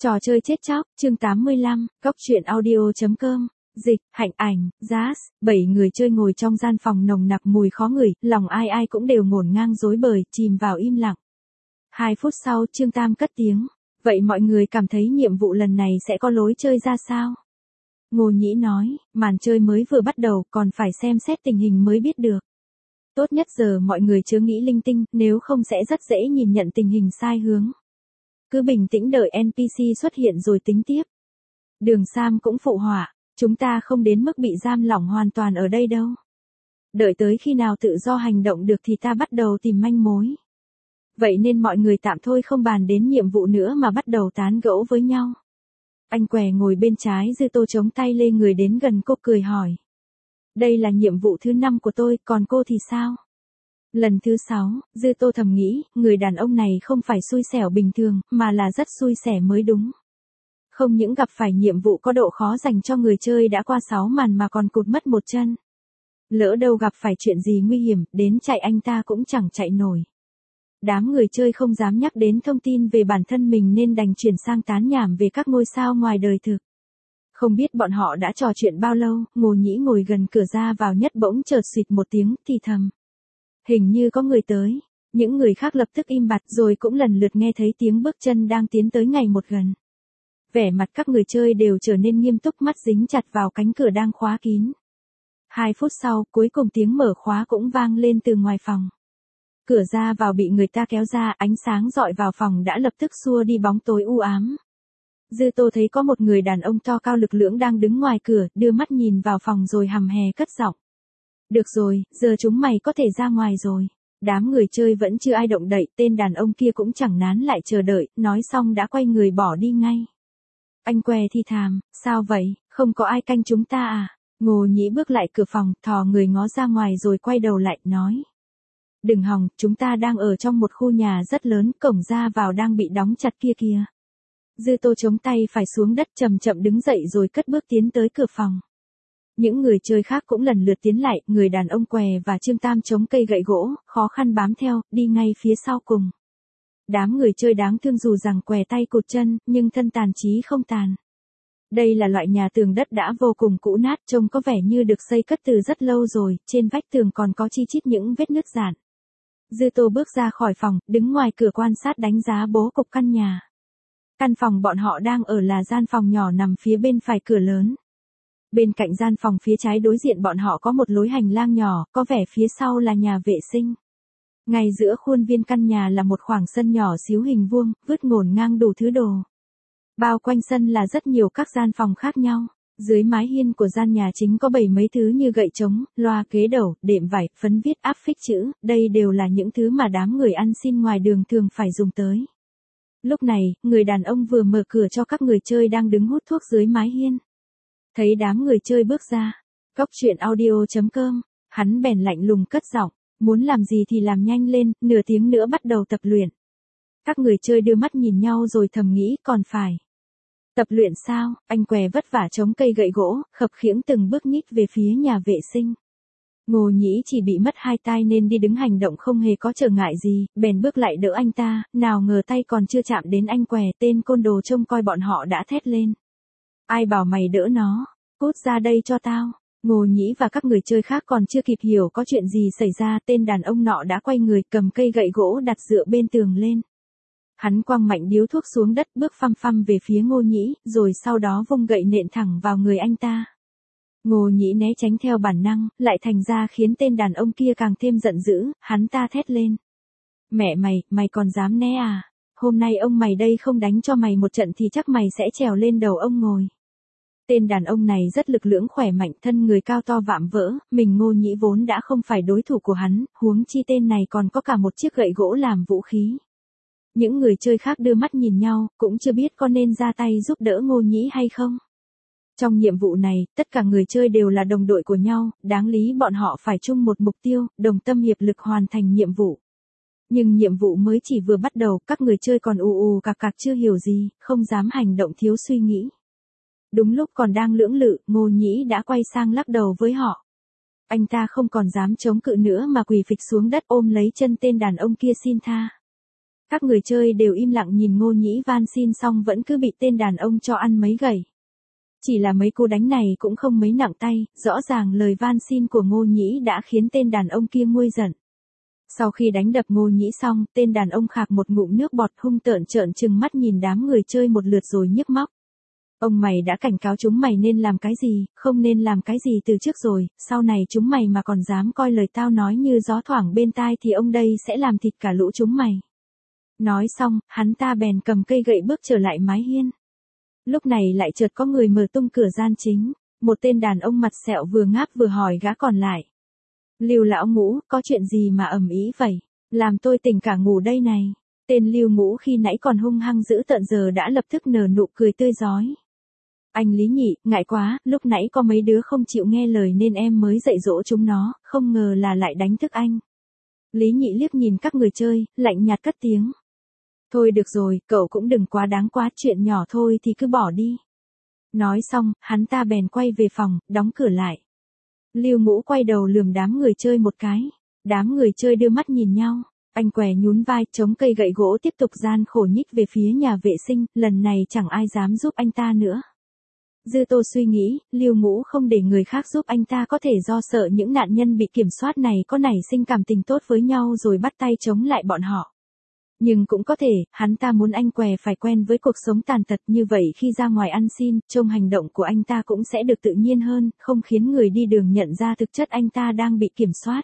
Trò chơi chết chóc, chương 85, Cóc truyện audio.com, dịch, Hạnh Ảnh, Jazz, 7 người chơi ngồi trong gian phòng nồng nặc mùi khó ngửi, lòng ai ai cũng đều ngổn ngang rối bời, chìm vào im lặng. 2 phút sau, Trương Tam cất tiếng, vậy mọi người cảm thấy nhiệm vụ lần này sẽ có lối chơi ra sao? Ngô Nhĩ nói, màn chơi mới vừa bắt đầu, còn phải xem xét tình hình mới biết được. Tốt nhất giờ mọi người chớ nghĩ linh tinh, nếu không sẽ rất dễ nhìn nhận tình hình sai hướng. Cứ bình tĩnh đợi NPC xuất hiện rồi tính tiếp. Đường Sam cũng phụ họa, chúng ta không đến mức bị giam lỏng hoàn toàn ở đây đâu. Đợi tới khi nào tự do hành động được thì ta bắt đầu tìm manh mối. Vậy nên mọi người tạm thôi không bàn đến nhiệm vụ nữa mà bắt đầu tán gẫu với nhau. Anh què ngồi bên trái Dư Tô chống tay lê người đến gần cô cười hỏi. Đây là nhiệm vụ thứ 5 của tôi, còn cô thì sao? Lần thứ 6, Dư Tô thầm nghĩ, người đàn ông này không phải xui xẻo bình thường, mà là rất xui xẻ mới đúng. Không những gặp phải nhiệm vụ có độ khó dành cho người chơi đã qua 6 màn mà còn cụt mất một chân. Lỡ đâu gặp phải chuyện gì nguy hiểm, đến chạy anh ta cũng chẳng chạy nổi. Đám người chơi không dám nhắc đến thông tin về bản thân mình nên đành chuyển sang tán nhảm về các ngôi sao ngoài đời thực. Không biết bọn họ đã trò chuyện bao lâu, Ngô Nhĩ ngồi gần cửa ra vào nhất bỗng chợt xịt một tiếng, thì thầm. Hình như có người tới. Những người khác lập tức im bặt rồi cũng lần lượt nghe thấy tiếng bước chân đang tiến tới ngày một gần. Vẻ mặt các người chơi đều trở nên nghiêm túc, mắt dính chặt vào cánh cửa đang khóa kín. 2 phút sau, cuối cùng tiếng mở khóa cũng vang lên từ ngoài phòng. Cửa ra vào bị người ta kéo ra, ánh sáng dọi vào phòng đã lập tức xua đi bóng tối u ám. Dư Tô thấy có một người đàn ông to cao lực lưỡng đang đứng ngoài cửa, đưa mắt nhìn vào phòng rồi hầm hè cất giọng. Được rồi, giờ chúng mày có thể ra ngoài rồi. Đám người chơi vẫn chưa ai động đậy, tên đàn ông kia cũng chẳng nán lại chờ đợi, nói xong đã quay người bỏ đi ngay. Anh què thì thàm, sao vậy, không có ai canh chúng ta à? Ngô Nhĩ bước lại cửa phòng, thò người ngó ra ngoài rồi quay đầu lại, nói. Đừng hòng, chúng ta đang ở trong một khu nhà rất lớn, cổng ra vào đang bị đóng chặt kia kìa. Dư Tô chống tay phải xuống đất chậm chậm đứng dậy rồi cất bước tiến tới cửa phòng. Những người chơi khác cũng lần lượt tiến lại, người đàn ông què và Trương Tam chống cây gậy gỗ, khó khăn bám theo, đi ngay phía sau cùng. Đám người chơi đáng thương dù rằng què tay cụt chân, nhưng thân tàn chí không tàn. Đây là loại nhà tường đất đã vô cùng cũ nát, trông có vẻ như được xây cất từ rất lâu rồi, trên vách tường còn có chi chít những vết nứt rạn. Dư Tô bước ra khỏi phòng, đứng ngoài cửa quan sát đánh giá bố cục căn nhà. Căn phòng bọn họ đang ở là gian phòng nhỏ nằm phía bên phải cửa lớn. Bên cạnh gian phòng phía trái đối diện bọn họ có một lối hành lang nhỏ, có vẻ phía sau là nhà vệ sinh. Ngay giữa khuôn viên căn nhà là một khoảng sân nhỏ xíu hình vuông, vứt ngổn ngang đủ thứ đồ. Bao quanh sân là rất nhiều các gian phòng khác nhau. Dưới mái hiên của gian nhà chính có 7 mấy thứ như gậy trống, loa kế đầu, đệm vải, phấn viết áp phích chữ, đây đều là những thứ mà đám người ăn xin ngoài đường thường phải dùng tới. Lúc này, người đàn ông vừa mở cửa cho các người chơi đang đứng hút thuốc dưới mái hiên. Thấy đám người chơi bước ra, Cóc truyện audio.com, hắn bèn lạnh lùng cất giọng, muốn làm gì thì làm nhanh lên, nửa tiếng nữa bắt đầu tập luyện. Các người chơi đưa mắt nhìn nhau rồi thầm nghĩ còn phải. Tập luyện sao? Anh què vất vả chống cây gậy gỗ, khập khiễng từng bước nhích về phía nhà vệ sinh. Ngô Nhĩ chỉ bị mất 2 tay nên đi đứng hành động không hề có trở ngại gì, bèn bước lại đỡ anh ta, nào ngờ tay còn chưa chạm đến anh què, tên côn đồ trông coi bọn họ đã thét lên. Ai bảo mày đỡ nó, cút ra đây cho tao. Ngô Nhĩ và các người chơi khác còn chưa kịp hiểu có chuyện gì xảy ra, tên đàn ông nọ đã quay người cầm cây gậy gỗ đặt dựa bên tường lên. Hắn quăng mạnh điếu thuốc xuống đất, bước phăm phăm về phía Ngô Nhĩ, rồi sau đó vung gậy nện thẳng vào người anh ta. Ngô Nhĩ né tránh theo bản năng, lại thành ra khiến tên đàn ông kia càng thêm giận dữ, hắn ta thét lên. Mẹ mày còn dám né à? Hôm nay ông mày đây không đánh cho mày một trận thì chắc mày sẽ trèo lên đầu ông ngồi. Tên đàn ông này rất lực lưỡng khỏe mạnh, thân người cao to vạm vỡ, mình Ngô Nhĩ vốn đã không phải đối thủ của hắn, huống chi tên này còn có cả một chiếc gậy gỗ làm vũ khí. Những người chơi khác đưa mắt nhìn nhau, cũng chưa biết có nên ra tay giúp đỡ Ngô Nhĩ hay không. Trong nhiệm vụ này, tất cả người chơi đều là đồng đội của nhau, đáng lý bọn họ phải chung một mục tiêu, đồng tâm hiệp lực hoàn thành nhiệm vụ. Nhưng nhiệm vụ mới chỉ vừa bắt đầu, các người chơi còn ù cạc cạc chưa hiểu gì, không dám hành động thiếu suy nghĩ. Đúng lúc còn đang lưỡng lự, Ngô Nhĩ đã quay sang lắc đầu với họ. Anh ta không còn dám chống cự nữa mà quỳ phịch xuống đất ôm lấy chân tên đàn ông kia xin tha. Các người chơi đều im lặng nhìn Ngô Nhĩ van xin xong vẫn cứ bị tên đàn ông cho ăn mấy gậy. Chỉ là mấy cú đánh này cũng không mấy nặng tay, rõ ràng lời van xin của Ngô Nhĩ đã khiến tên đàn ông kia nguôi giận. Sau khi đánh đập Ngô Nhĩ xong, tên đàn ông khạc một ngụm nước bọt hung tợn trợn trừng mắt nhìn đám người chơi một lượt rồi nhức móc. Ông mày đã cảnh cáo chúng mày nên làm cái gì, không nên làm cái gì từ trước rồi, sau này chúng mày mà còn dám coi lời tao nói như gió thoảng bên tai thì ông đây sẽ làm thịt cả lũ chúng mày. Nói xong, hắn ta bèn cầm cây gậy bước trở lại mái hiên. Lúc này lại chợt có người mở tung cửa gian chính, một tên đàn ông mặt sẹo vừa ngáp vừa hỏi gã còn lại. Lưu lão Ngũ, có chuyện gì mà ầm ĩ vậy? Làm tôi tỉnh cả ngủ đây này. Tên Lưu Ngũ khi nãy còn hung hăng dữ tợn giờ đã lập tức nở nụ cười tươi rói. Anh Lý Nhị, ngại quá, lúc nãy có mấy đứa không chịu nghe lời nên em mới dạy dỗ chúng nó, không ngờ là lại đánh thức anh. Lý Nhị liếc nhìn các người chơi, lạnh nhạt cất tiếng. Thôi được rồi, cậu cũng đừng quá đáng quá, chuyện nhỏ thôi thì cứ bỏ đi. Nói xong, hắn ta bèn quay về phòng, đóng cửa lại. Lưu Ngũ quay đầu lườm đám người chơi một cái. Đám người chơi đưa mắt nhìn nhau. Anh què nhún vai, chống cây gậy gỗ tiếp tục gian khổ nhích về phía nhà vệ sinh, lần này chẳng ai dám giúp anh ta nữa. Dư Tô suy nghĩ, Lưu Ngũ không để người khác giúp anh ta có thể do sợ những nạn nhân bị kiểm soát này có nảy sinh cảm tình tốt với nhau rồi bắt tay chống lại bọn họ. Nhưng cũng có thể, hắn ta muốn anh què phải quen với cuộc sống tàn tật như vậy khi ra ngoài ăn xin, trông hành động của anh ta cũng sẽ được tự nhiên hơn, không khiến người đi đường nhận ra thực chất anh ta đang bị kiểm soát.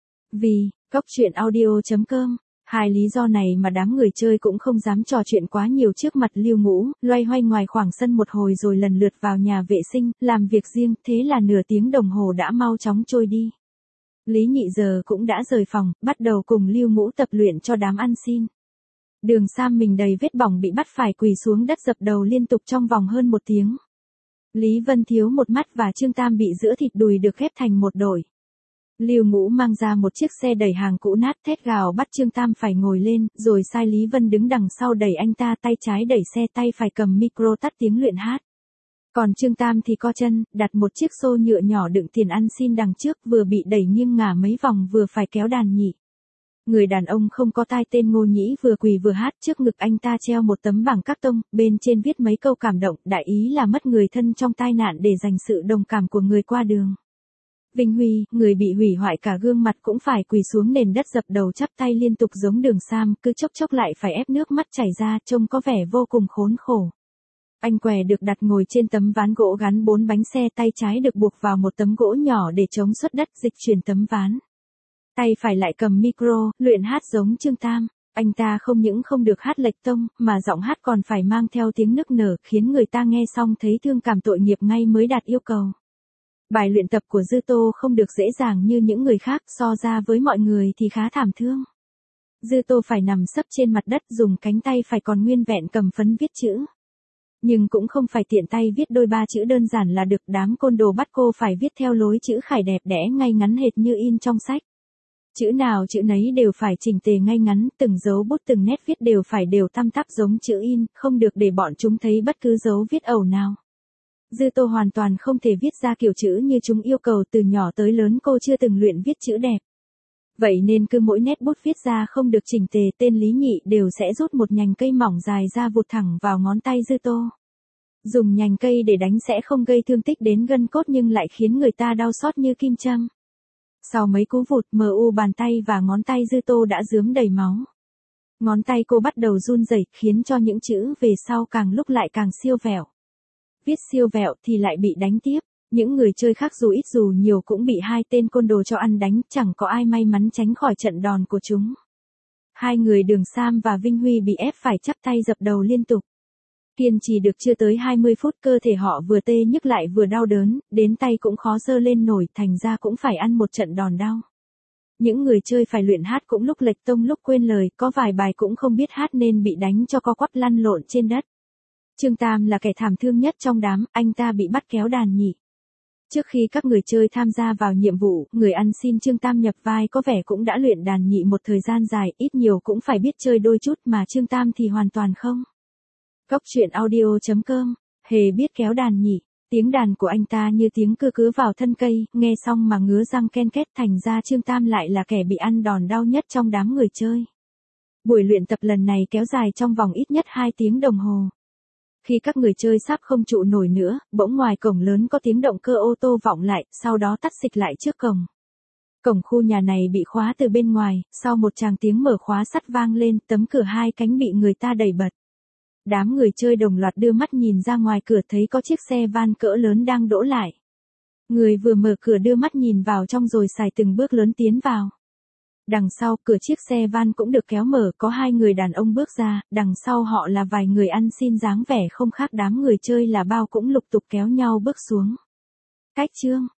Vì, Cóc Truyện Audio.com, hai lý do này mà đám người chơi cũng không dám trò chuyện quá nhiều trước mặt Lưu Ngũ, loay hoay ngoài khoảng sân một hồi rồi lần lượt vào nhà vệ sinh, làm việc riêng, thế là nửa tiếng đồng hồ đã mau chóng trôi đi. Lý Nhị giờ cũng đã rời phòng, bắt đầu cùng Lưu Ngũ tập luyện cho đám ăn xin. Đường Sam mình đầy vết bỏng bị bắt phải quỳ xuống đất dập đầu liên tục trong vòng hơn 1 tiếng. Lý Vân Thiếu một mắt và Trương Tam bị giữa thịt đùi được ghép thành một đôi. Lưu Ngũ mang ra một chiếc xe đẩy hàng cũ nát thét gào bắt Trương Tam phải ngồi lên, rồi sai Lý Vân đứng đằng sau đẩy anh ta, tay trái đẩy xe, tay phải cầm micro tắt tiếng luyện hát. Còn Trương Tam thì co chân, đặt một chiếc xô nhựa nhỏ đựng tiền ăn xin đằng trước, vừa bị đẩy nghiêng ngả mấy vòng vừa phải kéo đàn nhị. Người đàn ông không có tai tên Ngô Nhĩ vừa quỳ vừa hát, trước ngực anh ta treo một tấm bảng cát tông, bên trên viết mấy câu cảm động, đại ý là mất người thân trong tai nạn để dành sự đồng cảm của người qua đường. Vinh Huy, người bị hủy hoại cả gương mặt cũng phải quỳ xuống nền đất dập đầu chắp tay liên tục giống Đường Sam, cứ chốc chốc lại phải ép nước mắt chảy ra, trông có vẻ vô cùng khốn khổ. Anh què được đặt ngồi trên tấm ván gỗ gắn 4 bánh xe, tay trái được buộc vào một tấm gỗ nhỏ để chống xuất đất dịch chuyển tấm ván. Tay phải lại cầm micro, luyện hát giống Trương Tam. Anh ta không những không được hát lệch tông, mà giọng hát còn phải mang theo tiếng nức nở, khiến người ta nghe xong thấy thương cảm tội nghiệp ngay mới đạt yêu cầu. Bài luyện tập của Dư Tô không được dễ dàng như những người khác, so ra với mọi người thì khá thảm thương. Dư Tô phải nằm sấp trên mặt đất, dùng cánh tay phải còn nguyên vẹn cầm phấn viết chữ. Nhưng cũng không phải tiện tay viết đôi ba chữ đơn giản là được, đám côn đồ bắt cô phải viết theo lối chữ khải đẹp đẽ ngay ngắn hệt như in trong sách. Chữ nào chữ nấy đều phải chỉnh tề ngay ngắn, từng dấu bút từng nét viết đều phải đều tăm tắp giống chữ in, không được để bọn chúng thấy bất cứ dấu viết ẩu nào. Dư Tô hoàn toàn không thể viết ra kiểu chữ như chúng yêu cầu, từ nhỏ tới lớn cô chưa từng luyện viết chữ đẹp. Vậy nên cứ mỗi nét bút viết ra không được chỉnh tề, tên Lý Nhị đều sẽ rút một nhành cây mỏng dài ra vụt thẳng vào ngón tay Dư Tô. Dùng nhành cây để đánh sẽ không gây thương tích đến gân cốt nhưng lại khiến người ta đau xót như kim châm. Sau mấy cú vụt, bàn tay và ngón tay Dư Tô đã rướm đầy máu. Ngón tay cô bắt đầu run rẩy, khiến cho những chữ về sau càng lúc lại càng siêu vẹo. Viết siêu vẹo thì lại bị đánh tiếp. Những người chơi khác dù ít dù nhiều cũng bị hai tên côn đồ cho ăn đánh, chẳng có ai may mắn tránh khỏi trận đòn của chúng. Hai người Đường Sam và Vinh Huy bị ép phải chắp tay dập đầu liên tục. Kiên trì được chưa tới 20 phút, cơ thể họ vừa tê nhức lại vừa đau đớn, đến tay cũng khó giơ lên nổi, thành ra cũng phải ăn một trận đòn đau. Những người chơi phải luyện hát cũng lúc lệch tông lúc quên lời, có vài bài cũng không biết hát nên bị đánh cho co quắp lăn lộn trên đất. Trương Tam là kẻ thảm thương nhất trong đám, anh ta bị bắt kéo đàn nhị. Trước khi các người chơi tham gia vào nhiệm vụ, người ăn xin Trương Tam nhập vai có vẻ cũng đã luyện đàn nhị một thời gian dài, ít nhiều cũng phải biết chơi đôi chút, mà Trương Tam thì hoàn toàn không. Cóc Truyện Audio.com, hề biết kéo đàn nhị, tiếng đàn của anh ta như tiếng cưa cứa vào thân cây, nghe xong mà ngứa răng ken két, thành ra Trương Tam lại là kẻ bị ăn đòn đau nhất trong đám người chơi. Buổi luyện tập lần này kéo dài trong vòng ít nhất 2 tiếng đồng hồ. Khi các người chơi sắp không trụ nổi nữa, bỗng ngoài cổng lớn có tiếng động cơ ô tô vọng lại, sau đó tắt xịch lại trước cổng. Cổng khu nhà này bị khóa từ bên ngoài, sau một tràng tiếng mở khóa sắt vang lên, tấm cửa hai cánh bị người ta đẩy bật. Đám người chơi đồng loạt đưa mắt nhìn ra ngoài cửa thấy có chiếc xe van cỡ lớn đang đỗ lại. Người vừa mở cửa đưa mắt nhìn vào trong rồi xài từng bước lớn tiến vào. Đằng sau, cửa chiếc xe van cũng được kéo mở, có 2 người đàn ông bước ra, đằng sau họ là vài người ăn xin dáng vẻ không khác đám người chơi là bao cũng lục tục kéo nhau bước xuống. Cách chương